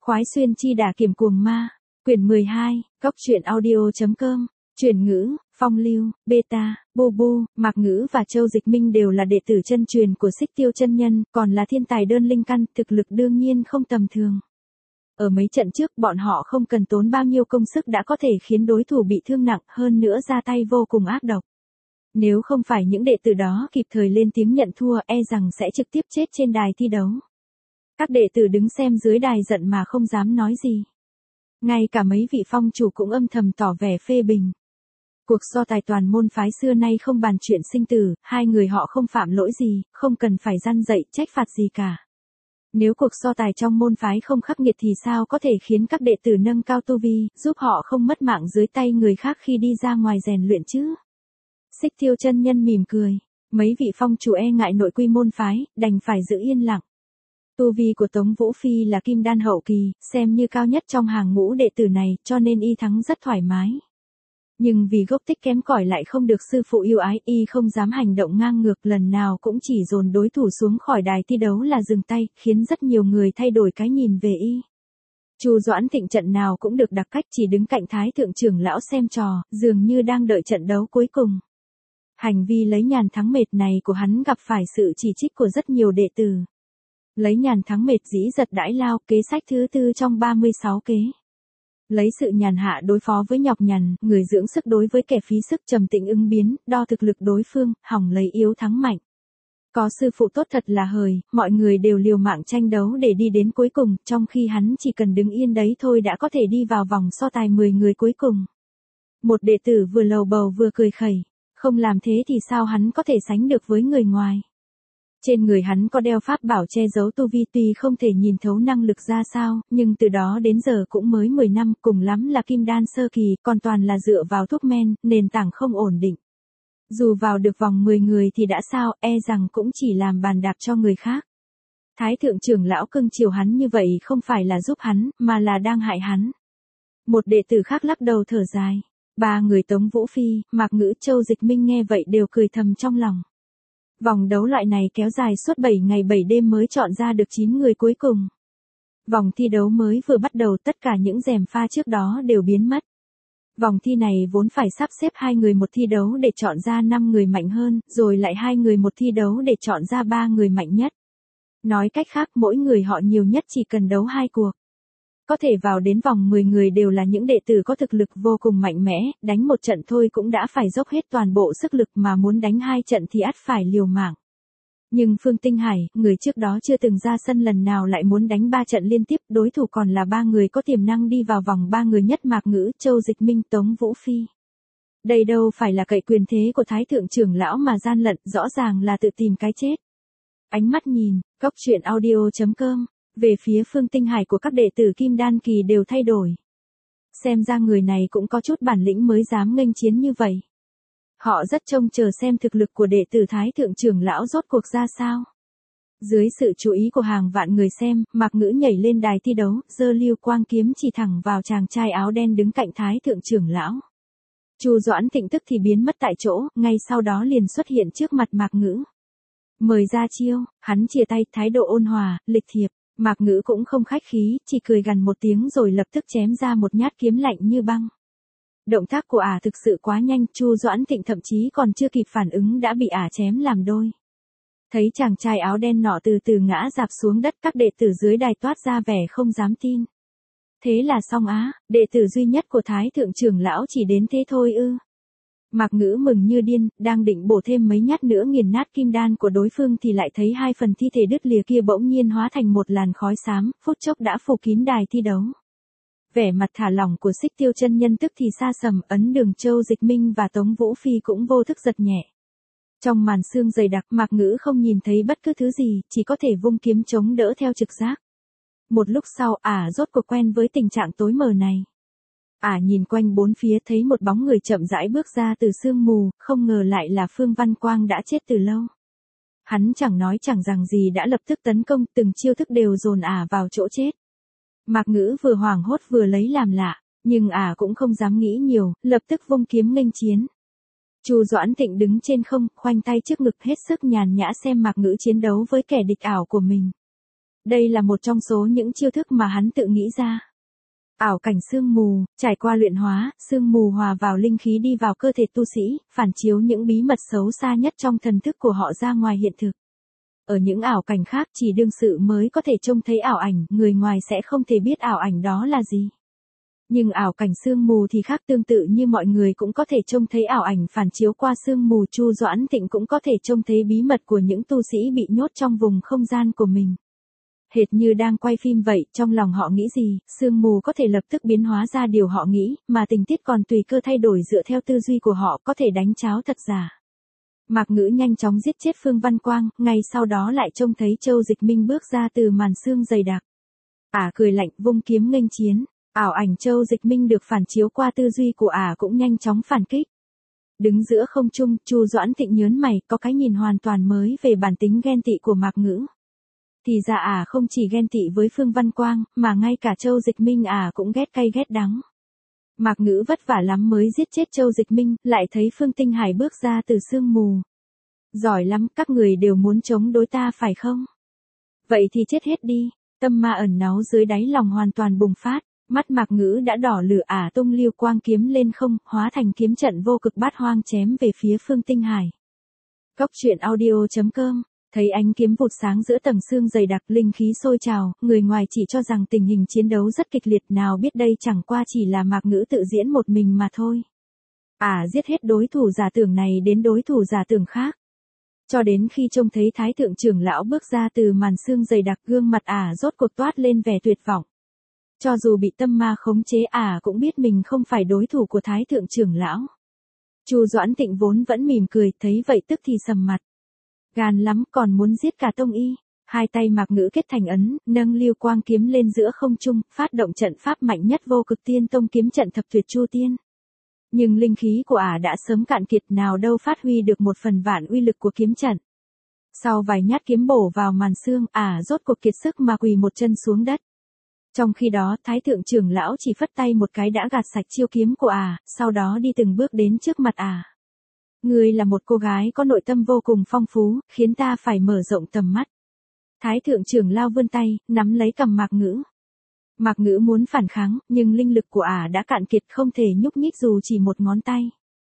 Khoái xuyên chi đả kiểm cuồng ma, quyển 12, góc truyện audio.com, chuyển ngữ, phong lưu, beta, bu, Mạc Ngữ và Châu Dịch Minh đều là đệ tử chân truyền của Xích Tiêu chân nhân, còn là thiên tài đơn linh căn, thực lực đương nhiên không tầm thường. Ở mấy trận trước bọn họ không cần tốn bao nhiêu công sức đã có thể khiến đối thủ bị thương nặng, hơn nữa ra tay vô cùng ác độc. Nếu không phải những đệ tử đó kịp thời lên tiếng nhận thua, e rằng sẽ trực tiếp chết trên đài thi đấu. Các đệ tử đứng xem dưới đài giận mà không dám nói gì. Ngay cả mấy vị phong chủ cũng âm thầm tỏ vẻ phê bình. Cuộc so tài toàn môn phái xưa nay không bàn chuyện sinh tử, hai người họ không phạm lỗi gì, không cần phải răn dạy trách phạt gì cả. Nếu cuộc so tài trong môn phái không khắc nghiệt thì sao có thể khiến các đệ tử nâng cao tu vi, giúp họ không mất mạng dưới tay người khác khi đi ra ngoài rèn luyện chứ? Xích Tiêu chân nhân mỉm cười, mấy vị phong chủ e ngại nội quy môn phái, đành phải giữ yên lặng. Tu vi của Tống Vũ Phi là kim đan hậu kỳ, xem như cao nhất trong hàng ngũ đệ tử này, cho nên y thắng rất thoải mái. Nhưng vì gốc tích kém cỏi lại không được sư phụ yêu ái, y không dám hành động ngang ngược, lần nào cũng chỉ dồn đối thủ xuống khỏi đài thi đấu là dừng tay, khiến rất nhiều người thay đổi cái nhìn về y. Chu Doãn Thịnh trận nào cũng được đặc cách chỉ đứng cạnh Thái thượng trưởng lão xem trò, dường như đang đợi trận đấu cuối cùng. Hành vi lấy nhàn thắng mệt này của hắn gặp phải sự chỉ trích của rất nhiều đệ tử. Lấy nhàn thắng mệt dĩ giật đãi lao, kế sách thứ tư trong 36 kế. Lấy sự nhàn hạ đối phó với nhọc nhằn, người dưỡng sức đối với kẻ phí sức, trầm tĩnh ứng biến, đo thực lực đối phương, hỏng lấy yếu thắng mạnh. Có sư phụ tốt thật là hời, mọi người đều liều mạng tranh đấu để đi đến cuối cùng, trong khi hắn chỉ cần đứng yên đấy thôi đã có thể đi vào vòng so tài 10 người cuối cùng. Một đệ tử vừa lầu bầu vừa cười khẩy, không làm thế thì sao hắn có thể sánh được với người ngoài. Trên người hắn có đeo pháp bảo che giấu tu vi, tuy không thể nhìn thấu năng lực ra sao, nhưng từ đó đến giờ cũng mới 10 năm, cùng lắm là kim đan sơ kỳ, còn toàn là dựa vào thuốc men, nền tảng không ổn định. Dù vào được vòng 10 người thì đã sao, e rằng cũng chỉ làm bàn đạp cho người khác. Thái thượng trưởng lão cưng chiều hắn như vậy không phải là giúp hắn, mà là đang hại hắn. Một đệ tử khác lắc đầu thở dài. Ba người Tống Vũ Phi, Mạc Ngữ, Châu Dịch Minh nghe vậy đều cười thầm trong lòng. Vòng đấu loại này kéo dài suốt 7 ngày 7 đêm mới chọn ra được 9 người cuối cùng. Vòng thi đấu mới vừa bắt đầu, tất cả những gièm pha trước đó đều biến mất. Vòng thi này vốn phải sắp xếp 2 người một thi đấu để chọn ra 5 người mạnh hơn, rồi lại 2 người một thi đấu để chọn ra 3 người mạnh nhất. Nói cách khác, mỗi người họ nhiều nhất chỉ cần đấu 2 cuộc. Có thể vào đến vòng 10 người đều là những đệ tử có thực lực vô cùng mạnh mẽ, đánh một trận thôi cũng đã phải dốc hết toàn bộ sức lực, mà muốn đánh 2 trận thì ắt phải liều mạng. Nhưng Phương Tinh Hải, người trước đó chưa từng ra sân lần nào lại muốn đánh 3 trận liên tiếp, đối thủ còn là 3 người có tiềm năng đi vào vòng 3 người nhất, Mạc Ngữ, Châu Dịch Minh, Tống Vũ Phi. Đây đâu phải là cậy quyền thế của Thái thượng trưởng lão mà gian lận, rõ ràng là tự tìm cái chết. Ánh mắt nhìn, góc truyện audio.com. Về phía Phương Tinh Hải của các đệ tử kim đan kỳ đều thay đổi. Xem ra người này cũng có chút bản lĩnh mới dám nghênh chiến như vậy. Họ rất trông chờ xem thực lực của đệ tử Thái thượng trưởng lão rốt cuộc ra sao. Dưới sự chú ý của hàng vạn người xem, Mạc Ngữ nhảy lên đài thi đấu, giơ lưu quang kiếm chỉ thẳng vào chàng trai áo đen đứng cạnh Thái thượng trưởng lão. Chu Doãn Thịnh tức thì biến mất tại chỗ, ngay sau đó liền xuất hiện trước mặt Mạc Ngữ. Mời ra chiêu, hắn chìa tay, thái độ ôn hòa, lịch thiệp. Mạc Ngữ cũng không khách khí, chỉ cười gằn một tiếng rồi lập tức chém ra một nhát kiếm lạnh như băng. Động tác của ả thực sự quá nhanh, Chu Doãn Thịnh thậm chí còn chưa kịp phản ứng đã bị ả chém làm đôi. Thấy chàng trai áo đen nọ từ từ ngã rạp xuống đất, các đệ tử dưới đài toát ra vẻ không dám tin. Thế là xong á, đệ tử duy nhất của Thái thượng trưởng lão chỉ đến thế thôi ư? Mạc Ngữ mừng như điên, đang định bổ thêm mấy nhát nữa nghiền nát kim đan của đối phương thì lại thấy 2 phần thi thể đứt lìa kia bỗng nhiên hóa thành một làn khói xám, phút chốc đã phủ kín đài thi đấu. Vẻ mặt thả lỏng của Xích Tiêu chân nhân tức thì sa sầm, Ấn Đường, Châu Dịch Minh và Tống Vũ Phi cũng vô thức giật nhẹ. Trong màn sương dày đặc, Mạc Ngữ không nhìn thấy bất cứ thứ gì, chỉ có thể vung kiếm chống đỡ theo trực giác. Một lúc sau, ả rốt cuộc quen với tình trạng tối mờ này. Ả nhìn quanh bốn phía thấy một bóng người chậm rãi bước ra từ sương mù, không ngờ lại là Phương Văn Quang đã chết từ lâu. Hắn chẳng nói chẳng rằng gì đã lập tức tấn công, từng chiêu thức đều dồn ả vào chỗ chết. Mạc Ngữ vừa hoảng hốt vừa lấy làm lạ, nhưng ả cũng không dám nghĩ nhiều, lập tức vung kiếm nghênh chiến. Chu Doãn Thịnh đứng trên không, khoanh tay trước ngực hết sức nhàn nhã xem Mạc Ngữ chiến đấu với kẻ địch ảo của mình. Đây là một trong số những chiêu thức mà hắn tự nghĩ ra. Ảo cảnh sương mù, trải qua luyện hóa, sương mù hòa vào linh khí đi vào cơ thể tu sĩ, phản chiếu những bí mật xấu xa nhất trong thần thức của họ ra ngoài hiện thực. Ở những ảo cảnh khác chỉ đương sự mới có thể trông thấy ảo ảnh, người ngoài sẽ không thể biết ảo ảnh đó là gì. Nhưng ảo cảnh sương mù thì khác, tương tự như mọi người cũng có thể trông thấy ảo ảnh phản chiếu qua sương mù, Chu Doãn Tịnh cũng có thể trông thấy bí mật của những tu sĩ bị nhốt trong vùng không gian của mình. Hệt như đang quay phim vậy, trong lòng họ nghĩ gì, sương mù có thể lập tức biến hóa ra điều họ nghĩ, mà tình tiết còn tùy cơ thay đổi dựa theo tư duy của họ, có thể đánh cháo thật giả. Mạc Ngữ nhanh chóng giết chết Phương Văn Quang, ngay sau đó lại trông thấy Châu Dịch Minh bước ra từ màn sương dày đặc. Cười lạnh, vung kiếm nghênh chiến. Ảo ảnh Châu Dịch Minh được phản chiếu qua tư duy của cũng nhanh chóng phản kích. Đứng giữa không trung, Chu Doãn Tịnh nhớn mày, có cái nhìn hoàn toàn mới về bản tính ghen tị của Mạc Ngữ. Thì ra không chỉ ghen tị với Phương Văn Quang, mà ngay cả Châu Dịch Minh cũng ghét cay ghét đắng. Mạc Ngữ vất vả lắm mới giết chết Châu Dịch Minh, lại thấy Phương Tinh Hải bước ra từ sương mù. Giỏi lắm, các người đều muốn chống đối ta phải không? Vậy thì chết hết đi. Tâm ma ẩn náu dưới đáy lòng hoàn toàn bùng phát, mắt Mạc Ngữ đã đỏ lửa, tung lưu quang kiếm lên không, hóa thành kiếm trận vô cực bát hoang chém về phía Phương Tinh Hải. Cốc truyện audio.com. Thấy ánh kiếm vụt sáng giữa tầng sương dày đặc, linh khí sôi trào, người ngoài chỉ cho rằng tình hình chiến đấu rất kịch liệt, nào biết đây chẳng qua chỉ là Mạc Ngữ tự diễn một mình mà thôi. Giết hết đối thủ giả tưởng này đến đối thủ giả tưởng khác. Cho đến khi trông thấy Thái Thượng trưởng lão bước ra từ màn sương dày đặc, gương mặt rốt cuộc toát lên vẻ tuyệt vọng. Cho dù bị tâm ma khống chế, cũng biết mình không phải đối thủ của Thái Thượng trưởng lão. Chu Doãn Tịnh vốn vẫn mỉm cười, thấy vậy tức thì sầm mặt. Gan lắm, còn muốn giết cả tông y. Hai tay Mạc Ngữ kết thành ấn, nâng lưu quang kiếm lên giữa không trung, phát động trận pháp mạnh nhất vô cực tiên tông kiếm trận thập tuyệt chu tiên. Nhưng linh khí của đã sớm cạn kiệt, nào đâu phát huy được một phần vạn uy lực của kiếm trận. Sau vài nhát kiếm bổ vào màn sương, rốt cuộc kiệt sức mà quỳ một chân xuống đất. Trong khi đó, Thái Thượng trưởng lão chỉ phất tay một cái đã gạt sạch chiêu kiếm của sau đó đi từng bước đến trước mặt Ngươi là một cô gái có nội tâm vô cùng phong phú, khiến ta phải mở rộng tầm mắt. Thái Thượng trưởng lão vươn tay, nắm lấy cằm Mạc Ngữ. Mạc Ngữ muốn phản kháng, nhưng linh lực của đã cạn kiệt, không thể nhúc nhích dù chỉ một ngón tay.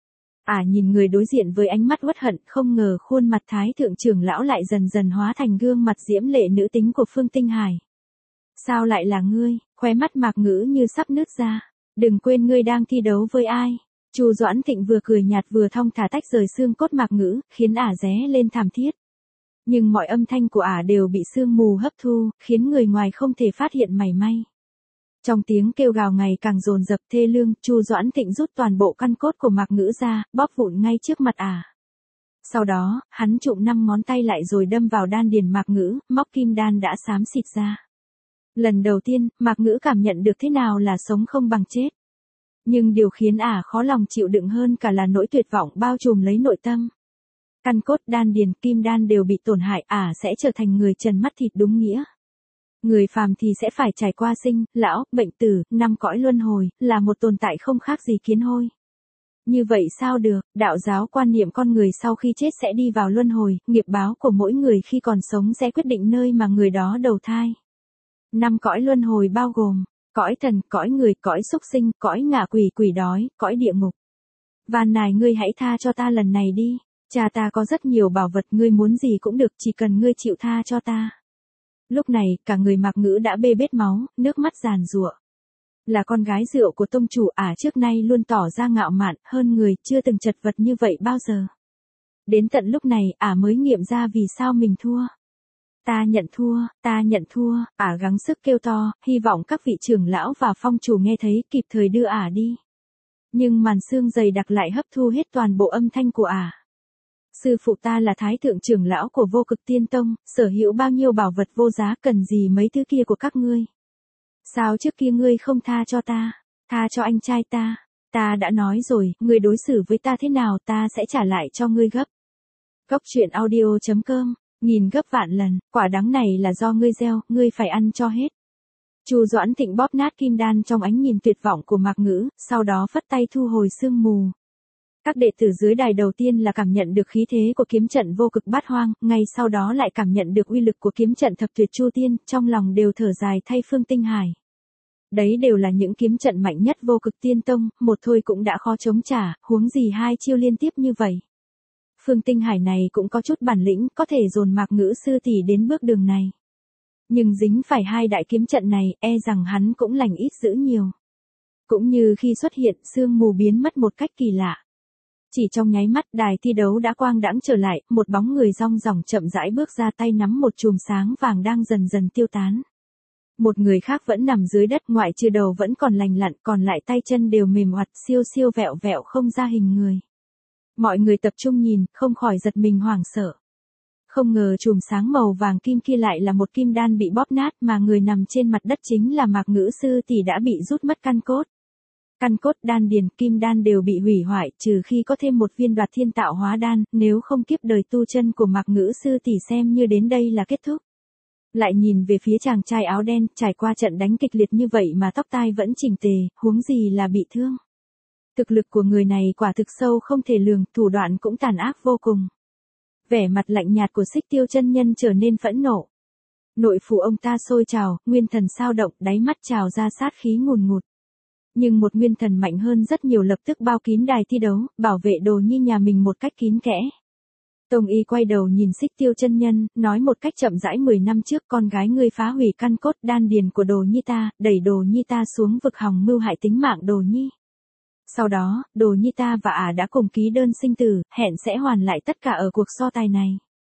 Nhìn người đối diện với ánh mắt uất hận, không ngờ khuôn mặt Thái Thượng trưởng lão lại dần dần hóa thành gương mặt diễm lệ nữ tính của Phương Tinh Hải. Sao lại là ngươi? Khóe mắt Mạc Ngữ như sắp nứt ra. Đừng quên ngươi đang thi đấu với ai. Chu Doãn Thịnh vừa cười nhạt vừa thong thả tách rời xương cốt Mạc Ngữ, khiến ré lên thảm thiết. Nhưng mọi âm thanh của đều bị sương mù hấp thu, khiến người ngoài không thể phát hiện mảy may. Trong tiếng kêu gào ngày càng dồn dập thê lương, Chu Doãn Thịnh rút toàn bộ căn cốt của Mạc Ngữ ra, bóp vụn ngay trước mặt Sau đó, hắn trụm 5 ngón tay lại rồi đâm vào đan điền Mạc Ngữ, móc kim đan đã xám xịt ra. Lần đầu tiên, Mạc Ngữ cảm nhận được thế nào là sống không bằng chết. Nhưng điều khiến khó lòng chịu đựng hơn cả là nỗi tuyệt vọng bao trùm lấy nội tâm. Căn cốt, đan điền, kim đan đều bị tổn hại, sẽ trở thành người trần mắt thịt đúng nghĩa. Người phàm thì sẽ phải trải qua sinh, lão, bệnh tử, 5 cõi luân hồi, là một tồn tại không khác gì kiến hôi. Như vậy sao được, đạo giáo quan niệm con người sau khi chết sẽ đi vào luân hồi, nghiệp báo của mỗi người khi còn sống sẽ quyết định nơi mà người đó đầu thai. 5 cõi luân hồi bao gồm cõi thần, cõi người, cõi súc sinh, cõi ngạ quỷ, quỷ đói, cõi địa ngục. Van nài ngươi hãy tha cho ta lần này đi. Cha ta có rất nhiều bảo vật, ngươi muốn gì cũng được, chỉ cần ngươi chịu tha cho ta. Lúc này, cả người Mạc Ngữ đã bê bết máu, nước mắt giàn giụa. Là con gái rượu của tông chủ, trước nay luôn tỏ ra ngạo mạn, hơn người, chưa từng chật vật như vậy bao giờ. Đến tận lúc này, mới nghiệm ra vì sao mình thua. Ta nhận thua, gắng sức kêu to, hy vọng các vị trưởng lão và phong chủ nghe thấy, kịp thời đưa đi. Nhưng màn sương dày đặc lại hấp thu hết toàn bộ âm thanh của Sư phụ ta là Thái Thượng trưởng lão của Vô Cực Tiên Tông, sở hữu bao nhiêu bảo vật vô giá, cần gì mấy thứ kia của các ngươi. Sao trước kia ngươi không tha cho ta, tha cho anh trai ta. Ta đã nói rồi, ngươi đối xử với ta thế nào ta sẽ trả lại cho ngươi gấp. Cốc truyện audio.com, nghìn gấp vạn lần, quả đắng này là do ngươi gieo, ngươi phải ăn cho hết. Chu Doãn Thịnh bóp nát kim đan trong ánh nhìn tuyệt vọng của Mạc Ngữ, sau đó phất tay thu hồi sương mù. Các đệ tử dưới đài đầu tiên là cảm nhận được khí thế của kiếm trận vô cực bát hoang, ngay sau đó lại cảm nhận được uy lực của kiếm trận thập tuyệt chu tiên, trong lòng đều thở dài thay Phương Tinh Hải. Đấy đều là những kiếm trận mạnh nhất vô cực tiên tông, một thôi cũng đã khó chống trả, huống gì hai chiêu liên tiếp như vậy. Phương Tinh Hải này cũng có chút bản lĩnh, có thể dồn Mạc Ngữ sư tỷ đến bước đường này. Nhưng dính phải hai đại kiếm trận này, e rằng hắn cũng lành ít dữ nhiều. Cũng như khi xuất hiện, sương mù biến mất một cách kỳ lạ. Chỉ trong nháy mắt, đài thi đấu đã quang đãng trở lại, một bóng người rong ròng chậm rãi bước ra, tay nắm một chùm sáng vàng đang dần dần tiêu tán. Một người khác vẫn nằm dưới đất, ngoại trừ đầu vẫn còn lành lặn, còn lại tay chân đều mềm oặt, siêu siêu vẹo vẹo không ra hình người. Mọi người tập trung nhìn, không khỏi giật mình hoảng sợ. Không ngờ chùm sáng màu vàng kim kia lại là một kim đan bị bóp nát, mà người nằm trên mặt đất chính là Mạc Ngữ sư tỷ đã bị rút mất căn cốt. Căn cốt, đan điền, kim đan đều bị hủy hoại, trừ khi có thêm một viên Đoạt Thiên Tạo Hóa đan, nếu không kiếp đời tu chân của Mạc Ngữ sư tỷ xem như đến đây là kết thúc. Lại nhìn về phía chàng trai áo đen, trải qua trận đánh kịch liệt như vậy mà tóc tai vẫn chỉnh tề, huống gì là bị thương. Thực lực của người này quả thực sâu không thể lường, thủ đoạn cũng tàn ác vô cùng. Vẻ mặt lạnh nhạt của Xích Tiêu chân nhân trở nên phẫn nộ. Nội phủ ông ta sôi trào, nguyên thần sao động, đáy mắt trào ra sát khí ngùn ngụt. Nhưng một nguyên thần mạnh hơn rất nhiều lập tức bao kín đài thi đấu, bảo vệ Đồ Nhi nhà mình một cách kín kẽ. Tông Y quay đầu nhìn Xích Tiêu chân nhân, nói một cách chậm rãi, 10 năm trước con gái ngươi phá hủy căn cốt đan điền của Đồ Nhi ta, đẩy Đồ Nhi ta xuống vực hòng mưu hại tính mạng Đồ Nhi. Sau đó, Đồ Nhi ta và đã cùng ký đơn sinh tử, hẹn sẽ hoàn lại tất cả ở cuộc so tài này.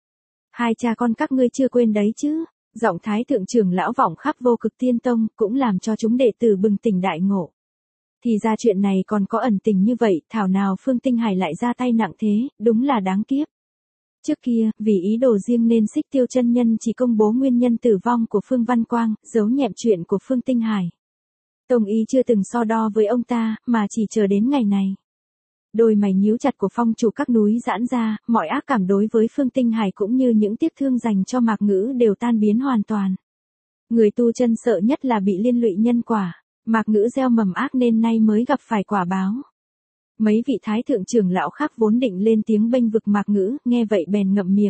Hai cha con các ngươi chưa quên đấy chứ? Giọng Thái thượng trưởng lão vọng khắp vô cực tiên tông, cũng làm cho chúng đệ tử bừng tỉnh đại ngộ. Thì ra chuyện này còn có ẩn tình như vậy, thảo nào Phương Tinh Hải lại ra tay nặng thế, đúng là đáng kiếp. Trước kia, vì ý đồ riêng nên Xích Tiêu chân nhân chỉ công bố nguyên nhân tử vong của Phương Văn Quang, giấu nhẹm chuyện của Phương Tinh Hải. Tông Y chưa từng so đo với ông ta, mà chỉ chờ đến ngày này. Đôi mày nhíu chặt của phong chủ các núi giãn ra, mọi ác cảm đối với Phương Tinh Hải cũng như những tiếc thương dành cho Mạc Ngữ đều tan biến hoàn toàn. Người tu chân sợ nhất là bị liên lụy nhân quả, Mạc Ngữ gieo mầm ác nên nay mới gặp phải quả báo. Mấy vị thái thượng trưởng lão khác vốn định lên tiếng bênh vực Mạc Ngữ, nghe vậy bèn ngậm miệng.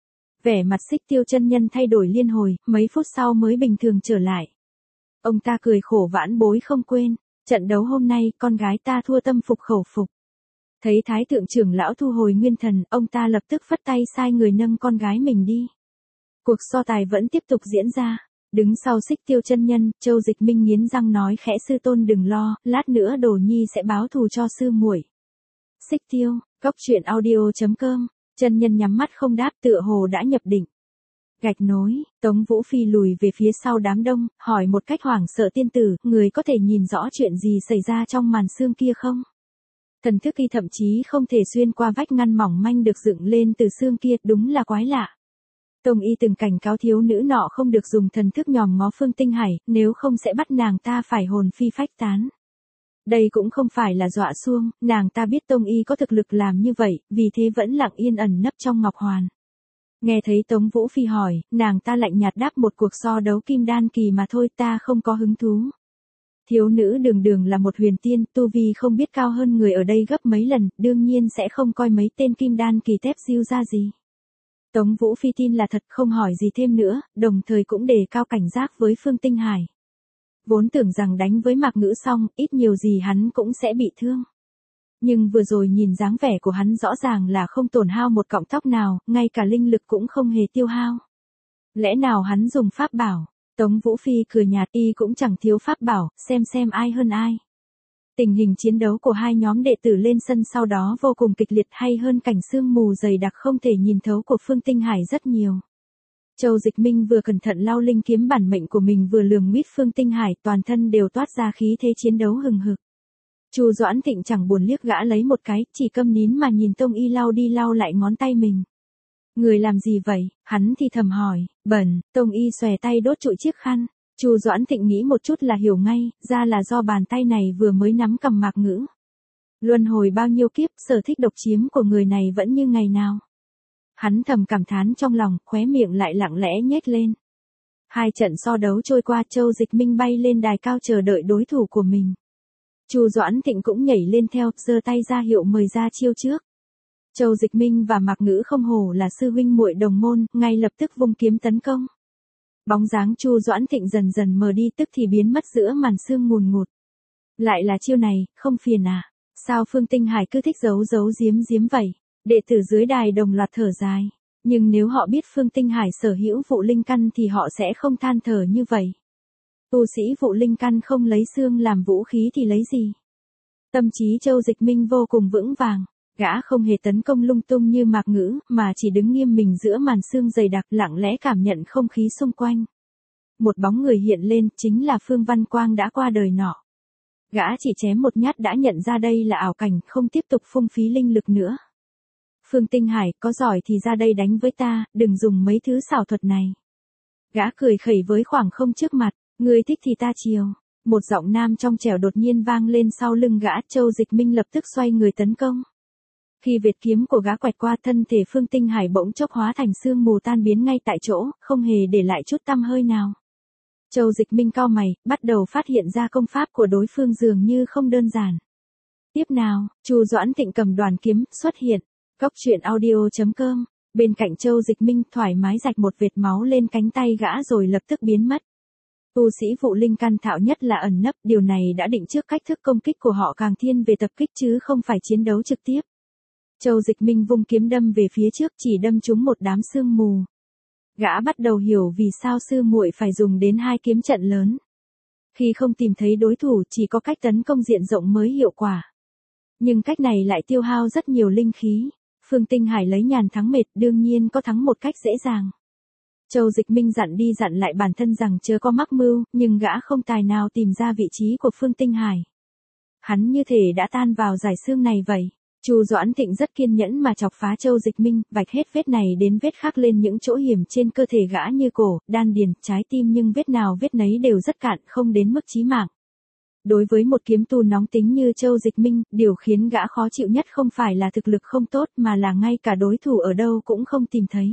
Vẻ mặt Xích Tiêu chân nhân thay đổi liên hồi, mấy phút sau mới bình thường trở lại. Ông ta cười khổ vãn bối không quên, trận đấu hôm nay con gái ta thua tâm phục khẩu phục. Thấy thái thượng trưởng lão thu hồi nguyên thần, ông ta lập tức phất tay sai người nâng con gái mình đi. Cuộc so tài vẫn tiếp tục diễn ra. Đứng sau Xích Tiêu chân nhân, Châu Dịch Minh nghiến răng nói khẽ, sư tôn đừng lo, lát nữa Đồ Nhi sẽ báo thù cho sư muội. Xích Tiêu, coctruyện.audio.com, chân nhân nhắm mắt không đáp, tựa hồ đã nhập định. Gạch nối, Tống Vũ Phi lùi về phía sau đám đông, hỏi một cách hoảng sợ, tiên tử, người có thể nhìn rõ chuyện gì xảy ra trong màn sương kia không? Thần thức y thậm chí không thể xuyên qua vách ngăn mỏng manh được dựng lên từ sương kia, đúng là quái lạ. Tông Y từng cảnh cáo thiếu nữ nọ không được dùng thần thức nhòm ngó Phương Tinh Hải, nếu không sẽ bắt nàng ta phải hồn phi phách tán. Đây cũng không phải là dọa xuông, nàng ta biết Tông Y có thực lực làm như vậy, vì thế vẫn lặng yên ẩn nấp trong ngọc hoàn. Nghe thấy Tống Vũ Phi hỏi, nàng ta lạnh nhạt đáp, một cuộc so đấu kim đan kỳ mà thôi, ta không có hứng thú. Thiếu nữ đường đường là một huyền tiên, tu vi không biết cao hơn người ở đây gấp mấy lần, đương nhiên sẽ không coi mấy tên kim đan kỳ tép diêu ra gì. Tống Vũ Phi tin là thật, không hỏi gì thêm nữa, đồng thời cũng đề cao cảnh giác với Phương Tinh Hải. Vốn tưởng rằng đánh với Mạc Ngữ xong, ít nhiều gì hắn cũng sẽ bị thương. Nhưng vừa rồi nhìn dáng vẻ của hắn rõ ràng là không tổn hao một cọng tóc nào, ngay cả linh lực cũng không hề tiêu hao. Lẽ nào hắn dùng pháp bảo? Tống Vũ Phi cười nhạt, y cũng chẳng thiếu pháp bảo, xem ai hơn ai. Tình hình chiến đấu của hai nhóm đệ tử lên sân sau đó vô cùng kịch liệt, hay hơn cảnh sương mù dày đặc không thể nhìn thấu của Phương Tinh Hải rất nhiều. Châu Dịch Minh vừa cẩn thận lau linh kiếm bản mệnh của mình vừa lườm nguyết Phương Tinh Hải, toàn thân đều toát ra khí thế chiến đấu hừng hực. Chu Doãn Thịnh chẳng buồn liếc gã lấy một cái, chỉ câm nín mà nhìn Tông Y lau đi lau lại ngón tay mình. Người làm gì vậy? Hắn thì thầm hỏi. Bẩn. Tông Y xòe tay đốt trụi chiếc khăn. Chu Doãn Thịnh nghĩ một chút là hiểu ngay, ra là do bàn tay này vừa mới nắm cầm Mạc Ngữ. Luân hồi bao nhiêu kiếp, sở thích độc chiếm của người này vẫn như ngày nào. Hắn thầm cảm thán trong lòng, khóe miệng lại lặng lẽ nhếch lên. Hai trận so đấu trôi qua, Châu Dịch Minh bay lên đài cao chờ đợi đối thủ của mình. Chu Doãn Thịnh cũng nhảy lên theo, giơ tay ra hiệu mời ra chiêu trước. Châu Dịch Minh và Mạc Ngữ không hổ là sư huynh muội đồng môn, ngay lập tức vung kiếm tấn công. Bóng dáng Chu Doãn Thịnh dần dần mờ đi, tức thì biến mất giữa màn sương ngùn ngụt. Lại là chiêu này, không phiền à? Sao Phương Tinh Hải cứ thích giấu giấu giếm giếm vậy? Đệ tử dưới đài đồng loạt thở dài. Nhưng nếu họ biết Phương Tinh Hải sở hữu vụ linh căn thì họ sẽ không than thở như vậy. Tu sĩ vụ linh căn không lấy xương làm vũ khí thì lấy gì? Tâm trí Châu Dịch Minh vô cùng vững vàng. Gã không hề tấn công lung tung như Mạc Ngữ, mà chỉ đứng nghiêm mình giữa màn sương dày đặc, lặng lẽ cảm nhận không khí xung quanh. Một bóng người hiện lên, chính là Phương Văn Quang đã qua đời nọ. Gã chỉ chém một nhát đã nhận ra đây là ảo cảnh, không tiếp tục phung phí linh lực nữa. Phương Tinh Hải, có giỏi thì ra đây đánh với ta, đừng dùng mấy thứ xảo thuật này. Gã cười khẩy với khoảng không trước mặt, ngươi thích thì ta chiều. Một giọng nam trong trẻo đột nhiên vang lên sau lưng gã. Châu Dịch Minh lập tức xoay người tấn công. Khi vệt kiếm của gã quẹt qua thân thể Phương Tinh Hải bỗng chốc hóa thành sương mù tan biến ngay tại chỗ, không hề để lại chút tăm hơi nào. Châu Dịch Minh cau mày, bắt đầu phát hiện ra công pháp của đối phương dường như không đơn giản. Tiếp nào, Chu Doãn Thịnh cầm đoàn kiếm xuất hiện. Cốc truyện audio.com. Bên cạnh Châu Dịch Minh thoải mái rạch một vệt máu lên cánh tay gã rồi lập tức biến mất. Tu sĩ vụ linh căn thạo nhất là ẩn nấp, điều này đã định trước cách thức công kích của họ càng thiên về tập kích chứ không phải chiến đấu trực tiếp. Châu Dịch Minh vung kiếm đâm về phía trước, chỉ đâm trúng một đám sương mù. Gã bắt đầu hiểu vì sao sư muội phải dùng đến 2 kiếm trận lớn. Khi không tìm thấy đối thủ, chỉ có cách tấn công diện rộng mới hiệu quả. Nhưng cách này lại tiêu hao rất nhiều linh khí. Phương Tinh Hải lấy nhàn thắng mệt, đương nhiên có thắng một cách dễ dàng. Châu Dịch Minh dặn đi dặn lại bản thân rằng chớ có mắc mưu, nhưng gã không tài nào tìm ra vị trí của Phương Tinh Hải. Hắn như thể đã tan vào dải xương này vậy. Chu Doãn Thịnh rất kiên nhẫn mà chọc phá Châu Dịch Minh, vạch hết vết này đến vết khác lên những chỗ hiểm trên cơ thể gã như cổ, đan điền, trái tim, nhưng vết nào vết nấy đều rất cạn, không đến mức chí mạng. Đối với một kiếm tu nóng tính như Châu Dịch Minh, điều khiến gã khó chịu nhất không phải là thực lực không tốt mà là ngay cả đối thủ ở đâu cũng không tìm thấy.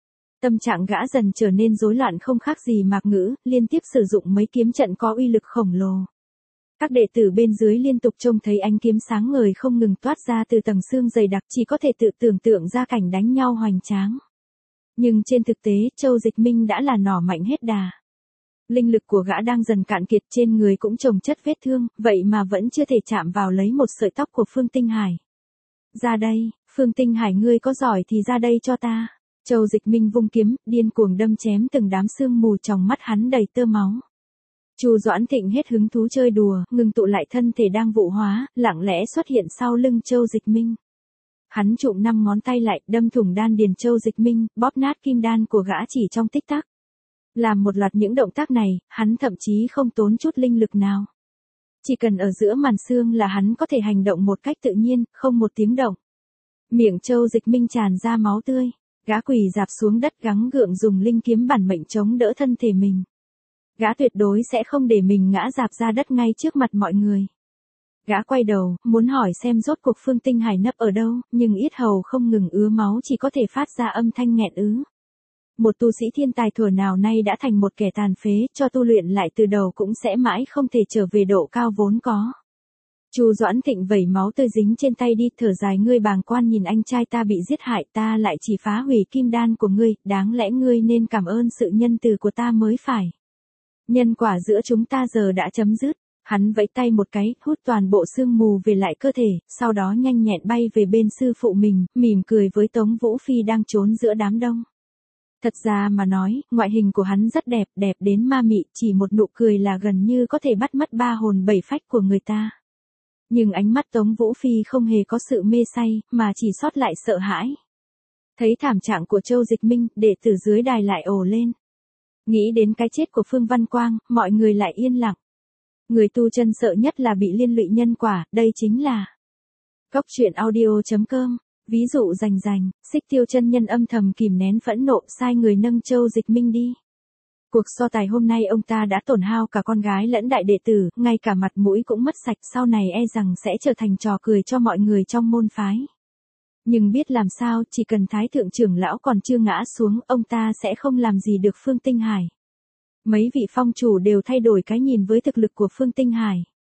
Tâm trạng gã dần trở nên rối loạn không khác gì Mạc Ngữ, liên tiếp sử dụng mấy kiếm trận có uy lực khổng lồ. Các đệ tử bên dưới liên tục trông thấy ánh kiếm sáng ngời không ngừng toát ra từ tầng xương dày đặc, chỉ có thể tự tưởng tượng ra cảnh đánh nhau hoành tráng. Nhưng trên thực tế, Châu Dịch Minh đã là nỏ mạnh hết đà. Linh lực của gã đang dần cạn kiệt, trên người cũng chồng chất vết thương, vậy mà vẫn chưa thể chạm vào lấy một sợi tóc của Phương Tinh Hải. Ra đây, Phương Tinh Hải, ngươi có giỏi thì ra đây cho ta. Châu Dịch Minh vung kiếm, điên cuồng đâm chém từng đám sương mù, trong mắt hắn đầy tơ máu. Chu Doãn Thịnh hết hứng thú chơi đùa, ngừng tụ lại thân thể đang vụ hóa, lặng lẽ xuất hiện sau lưng Châu Dịch Minh. Hắn trụm 5 ngón tay lại, đâm thủng đan điền Châu Dịch Minh, bóp nát kim đan của gã chỉ trong tích tắc. Làm một loạt những động tác này, hắn thậm chí không tốn chút linh lực nào. Chỉ cần ở giữa màn sương là hắn có thể hành động một cách tự nhiên, không một tiếng động. Miệng Châu Dịch Minh tràn ra máu tươi, gã quỳ rạp xuống đất gắng gượng dùng linh kiếm bản mệnh chống đỡ thân thể mình. Gã tuyệt đối sẽ không để mình ngã rạp ra đất ngay trước mặt mọi người. Gã quay đầu, muốn hỏi xem rốt cuộc Phương Tinh Hải nấp ở đâu, nhưng yết hầu không ngừng ứa máu, chỉ có thể phát ra âm thanh nghẹn ứ. Một tu sĩ thiên tài thuở nào nay đã thành một kẻ tàn phế, cho tu luyện lại từ đầu cũng sẽ mãi không thể trở về độ cao vốn có. Chu Doãn Thịnh vẩy máu tươi dính trên tay đi, thở dài, ngươi bàng quan nhìn anh trai ta bị giết hại, ta lại chỉ phá hủy kim đan của ngươi, đáng lẽ ngươi nên cảm ơn sự nhân từ của ta mới phải. Nhân quả giữa chúng ta giờ đã chấm dứt. Hắn vẫy tay một cái, hút toàn bộ sương mù về lại cơ thể, sau đó nhanh nhẹn bay về bên sư phụ mình, mỉm cười với Tống Vũ Phi đang trốn giữa đám đông. Thật ra mà nói, ngoại hình của hắn rất đẹp, đẹp đến ma mị, chỉ một nụ cười là gần như có thể bắt mất 3 hồn 7 phách của người ta. Nhưng ánh mắt Tống Vũ Phi không hề có sự mê say, mà chỉ sót lại sợ hãi. Thấy thảm trạng của Châu Dịch Minh, đệ tử dưới đài lại ồ lên. Nghĩ đến cái chết của Phương Văn Quang, mọi người lại yên lặng. Người tu chân sợ nhất là bị liên lụy nhân quả, đây chính là Cốc truyện audio.com. Ví dụ rành, Xích Tiêu chân nhân âm thầm kìm nén phẫn nộ, sai người nâng Châu Dịch Minh đi. Cuộc so tài hôm nay ông ta đã tổn hao cả con gái lẫn đại đệ tử, ngay cả mặt mũi cũng mất sạch, sau này e rằng sẽ trở thành trò cười cho mọi người trong môn phái. Nhưng biết làm sao, chỉ cần Thái thượng trưởng lão còn chưa ngã xuống, ông ta sẽ không làm gì được Phương Tinh Hải. Mấy vị phong chủ đều thay đổi cái nhìn với thực lực của Phương Tinh Hải.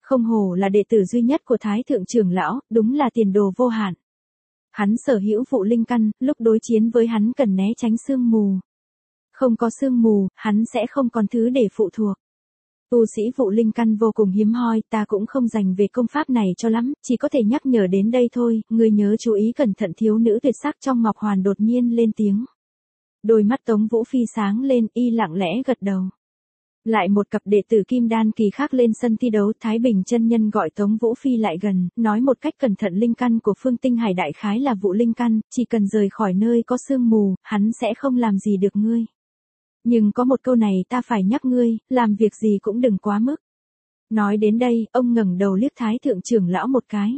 Không hổ là đệ tử duy nhất của Thái thượng trưởng lão, đúng là tiền đồ vô hạn. Hắn sở hữu vụ linh căn, lúc đối chiến với hắn cần né tránh sương mù. Không có sương mù, hắn sẽ không còn thứ để phụ thuộc. Tu sĩ vụ linh căn vô cùng hiếm hoi, ta cũng không dành về công pháp này cho lắm, chỉ có thể nhắc nhở đến đây thôi, ngươi nhớ chú ý cẩn thận. Thiếu nữ tuyệt sắc trong ngọc hoàn đột nhiên lên tiếng. Đôi mắt Tống Vũ Phi sáng lên, y lặng lẽ gật đầu. Lại một cặp đệ tử kim đan kỳ khác lên sân thi đấu, Thái Bình chân nhân gọi Tống Vũ Phi lại gần, nói một cách cẩn thận linh căn của Phương Tinh Hải đại khái là vụ linh căn, chỉ cần rời khỏi nơi có sương mù, hắn sẽ không làm gì được ngươi. Nhưng có một câu này ta phải nhắc ngươi, làm việc gì cũng đừng quá mức. Nói đến đây, ông ngẩng đầu liếc Thái thượng trưởng lão một cái.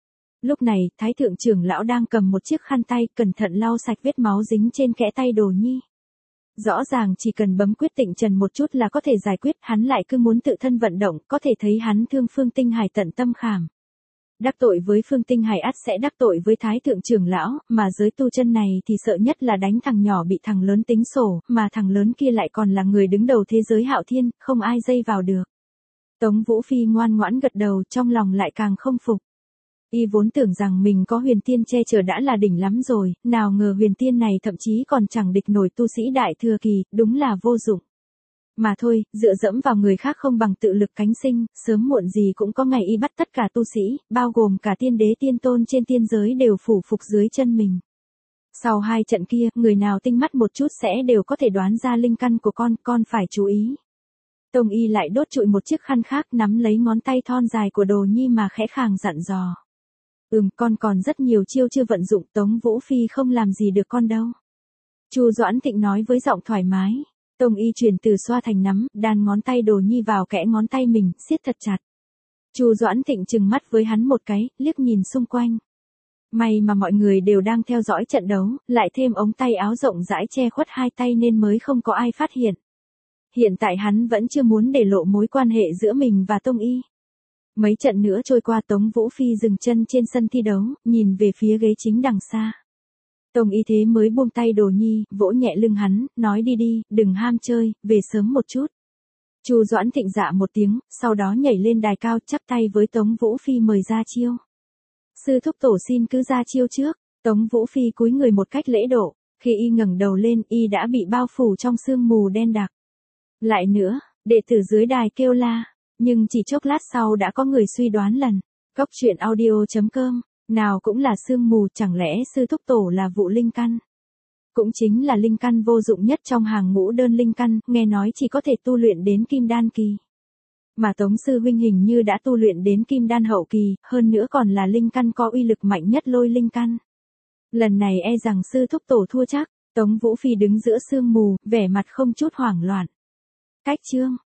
Lúc này, Thái thượng trưởng lão đang cầm một chiếc khăn tay, cẩn thận lau sạch vết máu dính trên kẽ tay Đồ Nhi. Rõ ràng chỉ cần bấm quyết tịnh trần một chút là có thể giải quyết, hắn lại cứ muốn tự thân vận động, có thể thấy hắn thương Phương Tinh Hải tận tâm khảm. Đắc tội với Phương Tinh Hải ắt sẽ đắc tội với Thái thượng trưởng lão, mà giới tu chân này thì sợ nhất là đánh thằng nhỏ bị thằng lớn tính sổ, mà thằng lớn kia lại còn là người đứng đầu thế giới Hạo Thiên, không ai dây vào được. Tống Vũ Phi ngoan ngoãn gật đầu, trong lòng lại càng không phục. Y vốn tưởng rằng mình có huyền tiên che chở đã là đỉnh lắm rồi, nào ngờ huyền tiên này thậm chí còn chẳng địch nổi tu sĩ đại thừa kỳ, đúng là vô dụng. Mà thôi, dựa dẫm vào người khác không bằng tự lực cánh sinh, sớm muộn gì cũng có ngày y bắt tất cả tu sĩ, bao gồm cả tiên đế tiên tôn trên tiên giới đều phủ phục dưới chân mình. Sau hai trận kia, người nào tinh mắt một chút sẽ đều có thể đoán ra linh căn của con phải chú ý. Tông y lại đốt trụi một chiếc khăn khác, nắm lấy ngón tay thon dài của Đồ Nhi mà khẽ khàng dặn dò. Con còn rất nhiều chiêu chưa vận dụng, Tống Vũ Phi không làm gì được con đâu. Chu Doãn Thịnh nói với giọng thoải mái. Tông y chuyển từ xoa thành nắm, đan ngón tay Đồ Nhi vào kẽ ngón tay mình, siết thật chặt. Chu Doãn Thịnh trừng mắt với hắn một cái, liếc nhìn xung quanh. May mà mọi người đều đang theo dõi trận đấu, lại thêm ống tay áo rộng rãi che khuất hai tay nên mới không có ai phát hiện. Hiện tại hắn vẫn chưa muốn để lộ mối quan hệ giữa mình và Tông y. Mấy trận nữa trôi qua, Tống Vũ Phi dừng chân trên sân thi đấu, nhìn về phía ghế chính đằng xa. Tông y thế mới buông tay Đồ Nhi, vỗ nhẹ lưng hắn, nói đi đi, đừng ham chơi, về sớm một chút. Chu Doãn Thịnh dạ một tiếng, sau đó nhảy lên đài cao, chắp tay với Tống Vũ Phi mời ra chiêu. Sư thúc tổ xin cứ ra chiêu trước. Tống Vũ Phi cúi người một cách lễ độ, khi y ngẩng đầu lên, y đã bị bao phủ trong sương mù đen đặc. Lại nữa, đệ tử dưới đài kêu la, nhưng chỉ chốc lát sau đã có người suy đoán lần. Góc truyện audio.com, nào cũng là sương mù, chẳng lẽ sư thúc tổ là vụ linh căn? Cũng chính là linh căn vô dụng nhất trong hàng ngũ đơn linh căn, nghe nói chỉ có thể tu luyện đến kim đan kỳ. Mà Tống sư huynh hình như đã tu luyện đến kim đan hậu kỳ, hơn nữa còn là linh căn có uy lực mạnh nhất Lôi linh căn. Lần này e rằng sư thúc tổ thua chắc. Tống Vũ Phi đứng giữa sương mù, vẻ mặt không chút hoảng loạn. Cách chương